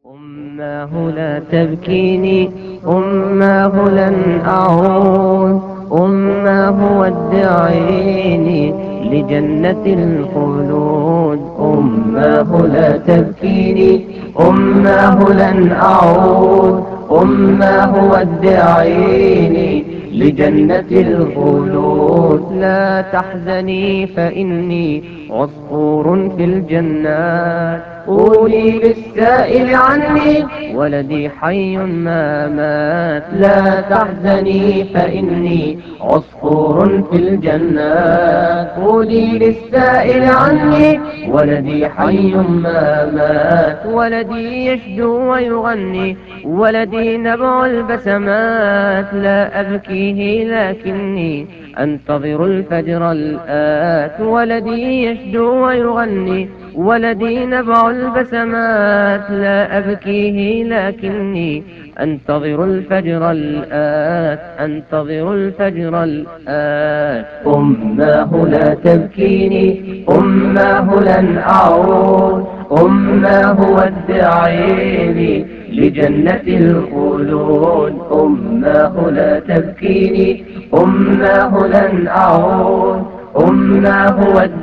أماه لا تبكيني، أماه لن أعود، أماه ودعيني لجنة الخلود. أماه لا تبكيني، أماه لن أعود، أماه ودعيني لجنة الخلود. لا تحزني فإني عصفور في الجنات، قولي للسائل عني ولدي حي ما مات. لا تحزني فإني عصفور في الجنات، قولي للسائل عني ولدي حي ما مات. ولدي يشدو ويغني، ولدي نبع البسمات. لا أبكيه لكني أنتظر الفجر الآت. ولدي يشدو ويغني، ولدي نبع البسمات. لا أبكيه لكني أنتظر الفجر الآت، أنتظر الفجر الآت. أماه لا تبكيني، أماه لن أعود، أماه ودعيني لجنة الخلود. أماه لا تبكيني، أماه لن أعود، أماه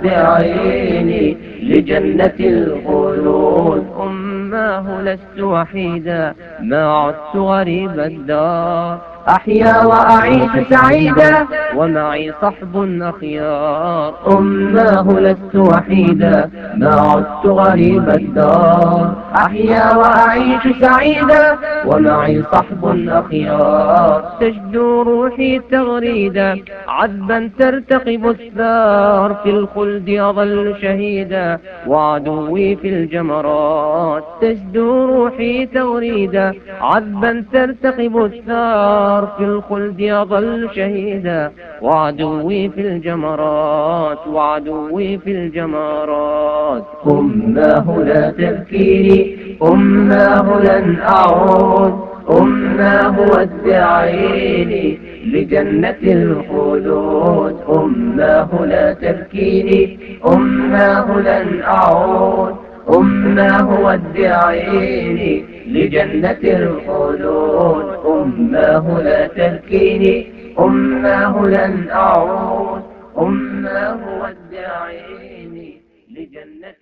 ودعيني لجنة الخلود. أماه لست وحيدا، ما عدت غريب الدار، أحيا وأعيش سعيدا ومعي صحب أخيار. أماه لست وحيدا، ما عدت غريب الدار، أحيا وأعيش سعيدا ومعي صحب أخيار. تشدو روحي تغريدا، عذبا ترتقب الثار، في الخلد أظل شهيدا وعدوي في الجمرات. تشدو روحي تغريدا، عذبا ترتقب الثار، في الخلد أظل شهيدا وعدوي في الجمرات، وعدوي في الجمرات. أماه لا تبكيني، أماه لن أعود، أماه ودعيني لجنة الخلود. أماه لا تبكيني، أماه لن أعود، أماه ودعيني لجنة الخلود. أماه لا تبكيني، أماه لن أعود، أماه ودعيني لجنة